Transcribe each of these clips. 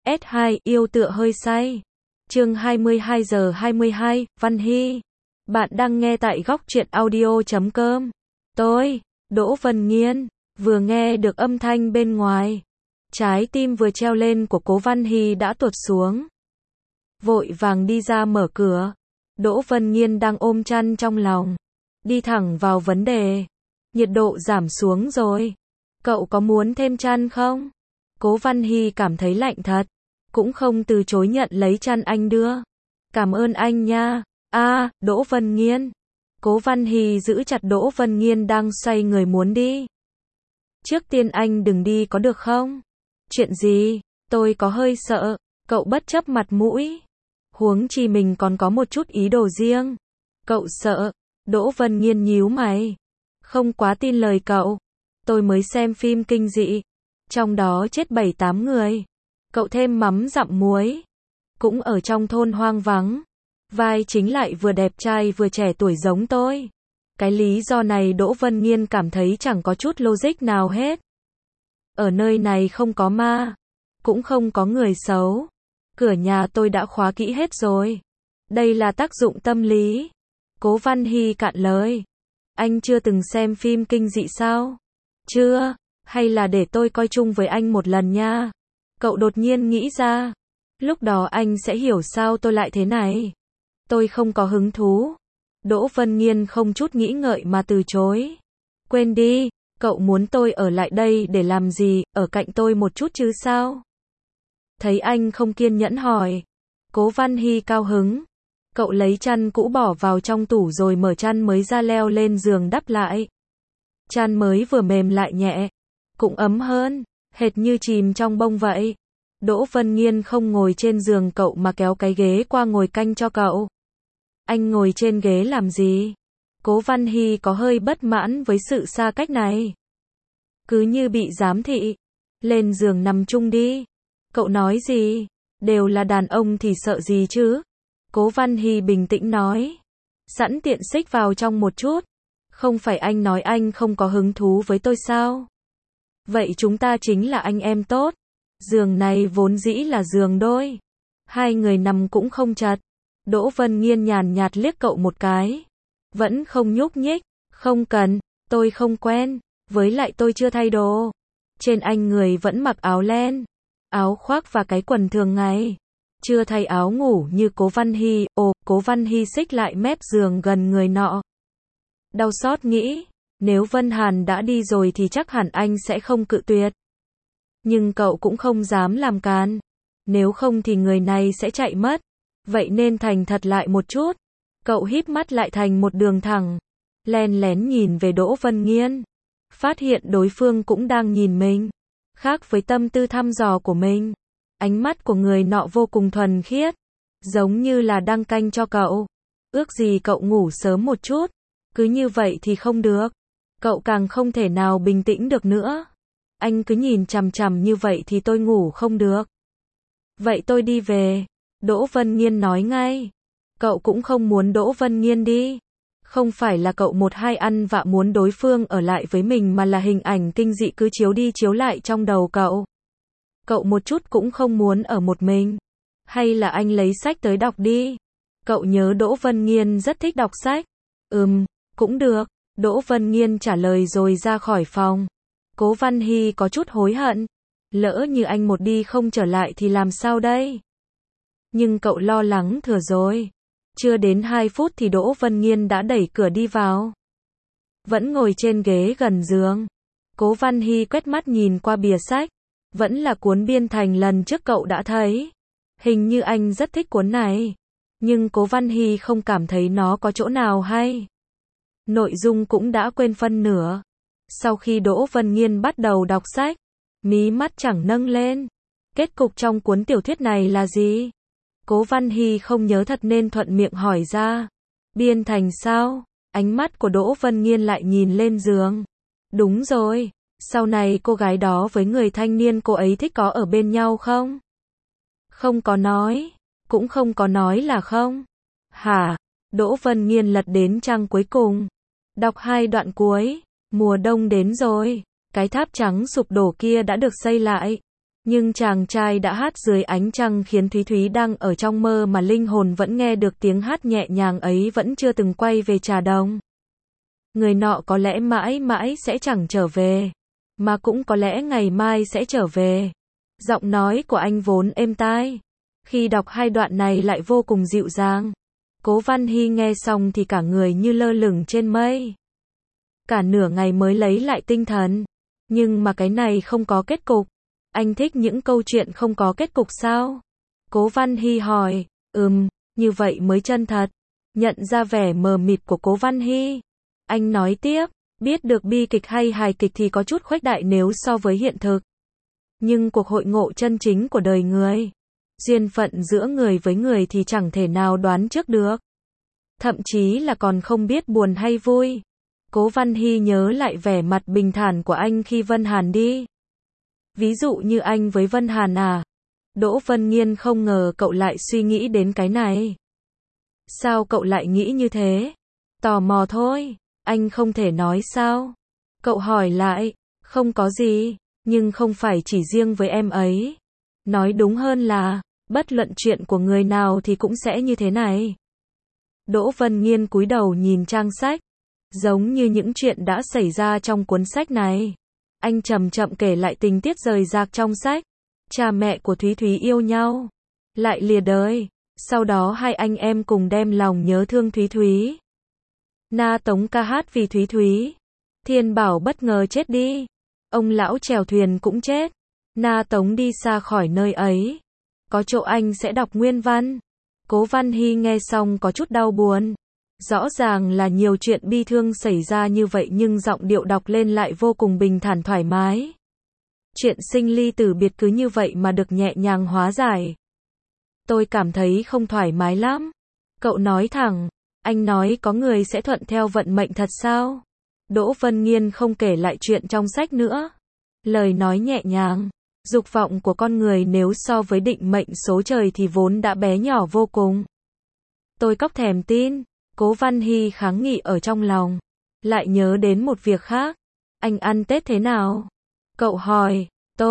S2, yêu tựa hơi say. Chương 22 giờ 22, Văn Hy. Bạn đang nghe tại góc truyện audio.com. Tôi, Đỗ Vân Nghiên, vừa nghe được âm thanh bên ngoài. Trái tim vừa treo lên của Cố Văn Hy đã tuột xuống. Vội vàng đi ra mở cửa. Đỗ Vân Nghiên đang ôm chăn trong lòng. Đi thẳng vào vấn đề. Nhiệt độ giảm xuống rồi. Cậu có muốn thêm chăn không? Cố Văn Hy cảm thấy lạnh thật. Cũng không từ chối nhận lấy chăn anh đưa. Cảm ơn anh nha. Đỗ Vân Nghiên. Cố Văn Hy giữ chặt Đỗ Vân Nghiên đang xoay người muốn đi. Trước tiên anh đừng đi có được không? Chuyện gì? Tôi có hơi sợ. Cậu bất chấp mặt mũi. Huống chi mình còn có một chút ý đồ riêng. Cậu sợ? Đỗ Vân Nghiên nhíu mày. Không quá tin lời cậu. Tôi mới xem phim kinh dị. Trong đó chết 7-8 người. Cậu thêm mắm dặm muối. Cũng ở trong thôn hoang vắng. Vai chính lại vừa đẹp trai vừa trẻ tuổi giống tôi. Cái lý do này Đỗ Vân Nghiên cảm thấy chẳng có chút logic nào hết. Ở nơi này không có ma. Cũng không có người xấu. Cửa nhà tôi đã khóa kỹ hết rồi. Đây là tác dụng tâm lý. Cố Văn Hy cạn lời. Anh chưa từng xem phim kinh dị sao? Chưa, hay là để tôi coi chung với anh một lần nha. Cậu đột nhiên nghĩ ra. Lúc đó anh sẽ hiểu sao tôi lại thế này. Tôi không có hứng thú. Đỗ Vân Nghiên không chút nghĩ ngợi mà từ chối. Quên đi, cậu muốn tôi ở lại đây để làm gì, ở cạnh tôi một chút chứ sao? Thấy anh không kiên nhẫn hỏi. Cố Văn Hy cao hứng. Cậu lấy chăn cũ bỏ vào trong tủ rồi mở chăn mới ra leo lên giường đắp lại. Chăn mới vừa mềm lại nhẹ. Cũng ấm hơn, hệt như chìm trong bông vậy. Đỗ Vân Nghiên không ngồi trên giường cậu mà kéo cái ghế qua ngồi canh cho cậu. Anh ngồi trên ghế làm gì? Cố Văn Hy có hơi bất mãn với sự xa cách này. Cứ như bị giám thị. Lên giường nằm chung đi. Cậu nói gì? Đều là đàn ông thì sợ gì chứ? Cố Văn Hy bình tĩnh nói. Sẵn tiện xích vào trong một chút. Không phải anh nói anh không có hứng thú với tôi sao? Vậy chúng ta chính là anh em tốt. Giường này vốn dĩ là giường đôi. Hai người nằm cũng không chật. Đỗ Vân Nghiên nhàn nhạt liếc cậu một cái. Vẫn không nhúc nhích. Không cần, tôi không quen. Với lại tôi chưa thay đồ. Trên anh người vẫn mặc áo len, áo khoác và cái quần thường ngày. Chưa thay áo ngủ như Cố Văn Hy. Cố Văn Hy xích lại mép giường gần người nọ. Đau xót nghĩ. Nếu Vân Hàn đã đi rồi thì chắc hẳn anh sẽ không cự tuyệt. Nhưng cậu cũng không dám làm càn. Nếu không thì người này sẽ chạy mất. Vậy nên thành thật lại một chút. Cậu híp mắt lại thành một đường thẳng. Len lén nhìn về Đỗ Vân Nghiên. Phát hiện đối phương cũng đang nhìn mình. Khác với tâm tư thăm dò của mình. Ánh mắt của người nọ vô cùng thuần khiết. Giống như là đang canh cho cậu. Ước gì cậu ngủ sớm một chút. Cứ như vậy thì không được. Cậu càng không thể nào bình tĩnh được nữa. Anh cứ nhìn chằm chằm như vậy thì tôi ngủ không được. Vậy tôi đi về. Đỗ Vân Nghiên nói ngay. Cậu cũng không muốn Đỗ Vân Nghiên đi. Không phải là cậu một hai ăn vạ muốn đối phương ở lại với mình mà là hình ảnh kinh dị cứ chiếu đi chiếu lại trong đầu cậu. Cậu một chút cũng không muốn ở một mình. Hay là anh lấy sách tới đọc đi. Cậu nhớ Đỗ Vân Nghiên rất thích đọc sách. Cũng được. Đỗ Vân Nghiên trả lời rồi ra khỏi phòng. Cố Văn Hy có chút hối hận. Lỡ như anh một đi không trở lại thì làm sao đây? Nhưng cậu lo lắng thừa rồi. Chưa đến 2 phút thì Đỗ Vân Nghiên đã đẩy cửa đi vào. Vẫn ngồi trên ghế gần giường. Cố Văn Hy quét mắt nhìn qua bìa sách. Vẫn là cuốn Biên Thành lần trước cậu đã thấy. Hình như anh rất thích cuốn này. Nhưng Cố Văn Hy không cảm thấy nó có chỗ nào hay. Nội dung cũng đã quên phân nửa. Sau khi Đỗ Vân Nghiên bắt đầu đọc sách, mí mắt chẳng nâng lên. Kết cục trong cuốn tiểu thuyết này là gì? Cố Văn Hy không nhớ thật nên thuận miệng hỏi ra. Biên Thành sao? Ánh mắt của Đỗ Vân Nghiên lại nhìn lên giường. Đúng rồi. Sau này cô gái đó với người thanh niên cô ấy thích có ở bên nhau không? Không có nói. Cũng không có nói là không. Hả? Đỗ Vân Nghiên lật đến trang cuối cùng. Đọc 2 đoạn cuối. Mùa đông đến rồi. Cái tháp trắng sụp đổ kia đã được xây lại. Nhưng chàng trai đã hát dưới ánh trăng khiến Thúy Thúy đang ở trong mơ mà linh hồn vẫn nghe được tiếng hát nhẹ nhàng ấy vẫn chưa từng quay về Trà Đồng. Người nọ có lẽ mãi mãi sẽ chẳng trở về, mà cũng có lẽ ngày mai sẽ trở về. Giọng nói của anh vốn êm tai, khi đọc hai đoạn này lại vô cùng dịu dàng. Cố Văn Hy nghe xong thì cả người như lơ lửng trên mây. Cả nửa ngày mới lấy lại tinh thần. Nhưng mà cái này không có kết cục. Anh thích những câu chuyện không có kết cục sao? Cố Văn Hy hỏi. Như vậy mới chân thật. Nhận ra vẻ mờ mịt của Cố Văn Hy, anh nói tiếp, biết được bi kịch hay hài kịch thì có chút khuếch đại nếu so với hiện thực. Nhưng cuộc hội ngộ chân chính của đời người, duyên phận giữa người với người thì chẳng thể nào đoán trước được. Thậm chí là còn không biết buồn hay vui. Cố Văn Hy nhớ lại vẻ mặt bình thản của anh khi Vân Hàn đi. Ví dụ như anh với Vân Hàn à? Đỗ Vân Nghiên không ngờ cậu lại suy nghĩ đến cái này. Sao cậu lại nghĩ như thế? Tò mò thôi, anh không thể nói sao? Cậu hỏi lại, không có gì, nhưng không phải chỉ riêng với em ấy. Nói đúng hơn là, bất luận chuyện của người nào thì cũng sẽ như thế này. Đỗ Vân Nghiên cúi đầu nhìn trang sách, giống như những chuyện đã xảy ra trong cuốn sách này. Anh chậm chậm kể lại tình tiết rời rạc trong sách. Cha mẹ của Thúy Thúy yêu nhau, lại lìa đời. Sau đó hai anh em cùng đem lòng nhớ thương Thúy Thúy. Na Tống ca hát vì Thúy Thúy. Thiên Bảo bất ngờ chết đi. Ông lão chèo thuyền cũng chết. Na Tống đi xa khỏi nơi ấy. Có chỗ anh sẽ đọc nguyên văn. Cố Văn Hy nghe xong có chút đau buồn. Rõ ràng là nhiều chuyện bi thương xảy ra như vậy nhưng giọng điệu đọc lên lại vô cùng bình thản thoải mái. Chuyện sinh ly tử biệt cứ như vậy mà được nhẹ nhàng hóa giải. Tôi cảm thấy không thoải mái lắm. Cậu nói thẳng, anh nói có người sẽ thuận theo vận mệnh thật sao? Đỗ Vân Nghiên không kể lại chuyện trong sách nữa. Lời nói nhẹ nhàng, dục vọng của con người nếu so với định mệnh số trời thì vốn đã bé nhỏ vô cùng. Tôi cóc thèm tin. Cố Văn Hy kháng nghị ở trong lòng. Lại nhớ đến một việc khác. Anh ăn Tết thế nào? Cậu hỏi.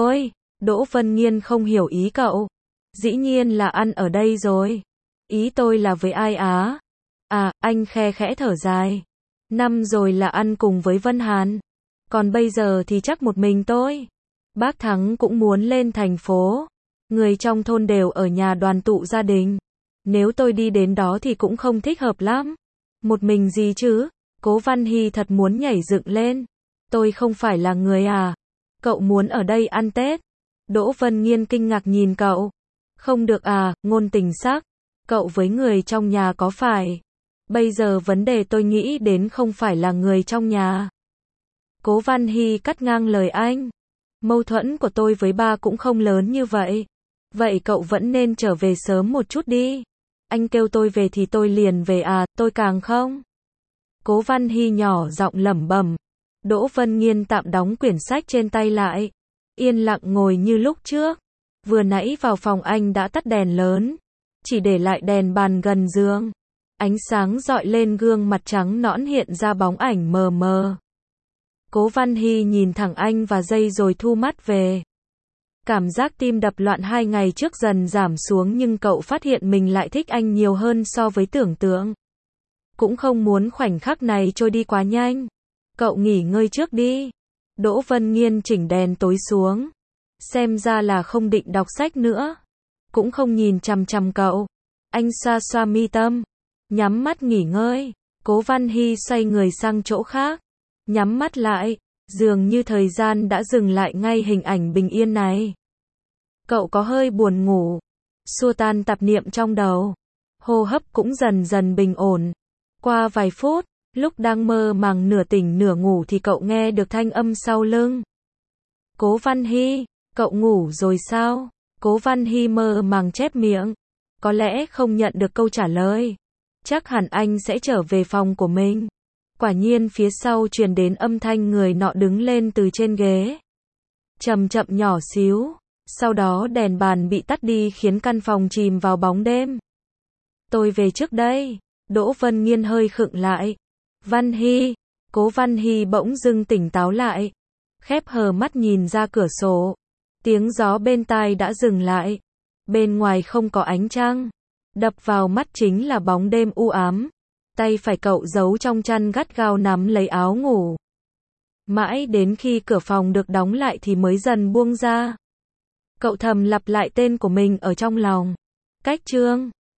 Đỗ Vân Nghiên không hiểu ý cậu. Dĩ nhiên là ăn ở đây rồi. Ý tôi là với ai á? À, anh khe khẽ thở dài. Năm rồi là ăn cùng với Vân Hàn. Còn bây giờ thì chắc một mình tôi. Bác Thắng cũng muốn lên thành phố. Người trong thôn đều ở nhà đoàn tụ gia đình. Nếu tôi đi đến đó thì cũng không thích hợp lắm. Một mình gì chứ? Cố Văn Hy thật muốn nhảy dựng lên. Tôi không phải là người à? Cậu muốn ở đây ăn Tết? Đỗ Vân Nghiên kinh ngạc nhìn cậu. Không được à, ngôn tình sắc. Cậu với người trong nhà có phải? Bây giờ vấn đề tôi nghĩ đến không phải là người trong nhà. Cố Văn Hy cắt ngang lời anh. Mâu thuẫn của tôi với ba cũng không lớn như vậy. Vậy cậu vẫn nên trở về sớm một chút đi. Anh kêu tôi về thì tôi liền về à, tôi càng không. Cố Văn Hy nhỏ giọng lẩm bẩm. Đỗ Vân Nghiên tạm đóng quyển sách trên tay lại. Yên lặng ngồi như lúc trước. Vừa nãy vào phòng anh đã tắt đèn lớn. Chỉ để lại đèn bàn gần giường. Ánh sáng dọi lên gương mặt trắng nõn hiện ra bóng ảnh mờ mờ. Cố Văn Hy nhìn thẳng anh và giây rồi thu mắt về. Cảm giác tim đập loạn 2 ngày trước dần giảm xuống nhưng cậu phát hiện mình lại thích anh nhiều hơn so với tưởng tượng. Cũng không muốn khoảnh khắc này trôi đi quá nhanh. Cậu nghỉ ngơi trước đi. Đỗ Vân Nghiên chỉnh đèn tối xuống. Xem ra là không định đọc sách nữa. Cũng không nhìn chằm chằm cậu. Anh xoa xoa mi tâm. Nhắm mắt nghỉ ngơi. Cố Văn Hy xoay người sang chỗ khác. Nhắm mắt lại. Dường như thời gian đã dừng lại ngay hình ảnh bình yên này. Cậu có hơi buồn ngủ. Xua tan tạp niệm trong đầu. Hô hấp cũng dần dần bình ổn. Qua vài phút, lúc đang mơ màng nửa tỉnh nửa ngủ thì cậu nghe được thanh âm sau lưng. Cố Văn Hy, cậu ngủ rồi sao? Cố Văn Hy mơ màng chép miệng. Có lẽ không nhận được câu trả lời. Chắc hẳn anh sẽ trở về phòng của mình. Quả nhiên phía sau truyền đến âm thanh người nọ đứng lên từ trên ghế. Chậm chậm nhỏ xíu. Sau đó đèn bàn bị tắt đi khiến căn phòng chìm vào bóng đêm. Tôi về trước đây. Đỗ Vân Nghiên hơi khựng lại. Văn Hy. Cố Văn Hy bỗng dưng tỉnh táo lại. Khép hờ mắt nhìn ra cửa sổ. Tiếng gió bên tai đã dừng lại. Bên ngoài không có ánh trăng. Đập vào mắt chính là bóng đêm u ám. Tay phải cậu giấu trong chăn gắt gao nắm lấy áo ngủ. Mãi đến khi cửa phòng được đóng lại thì mới dần buông ra. Cậu thầm lặp lại tên của mình ở trong lòng. Cách Trương.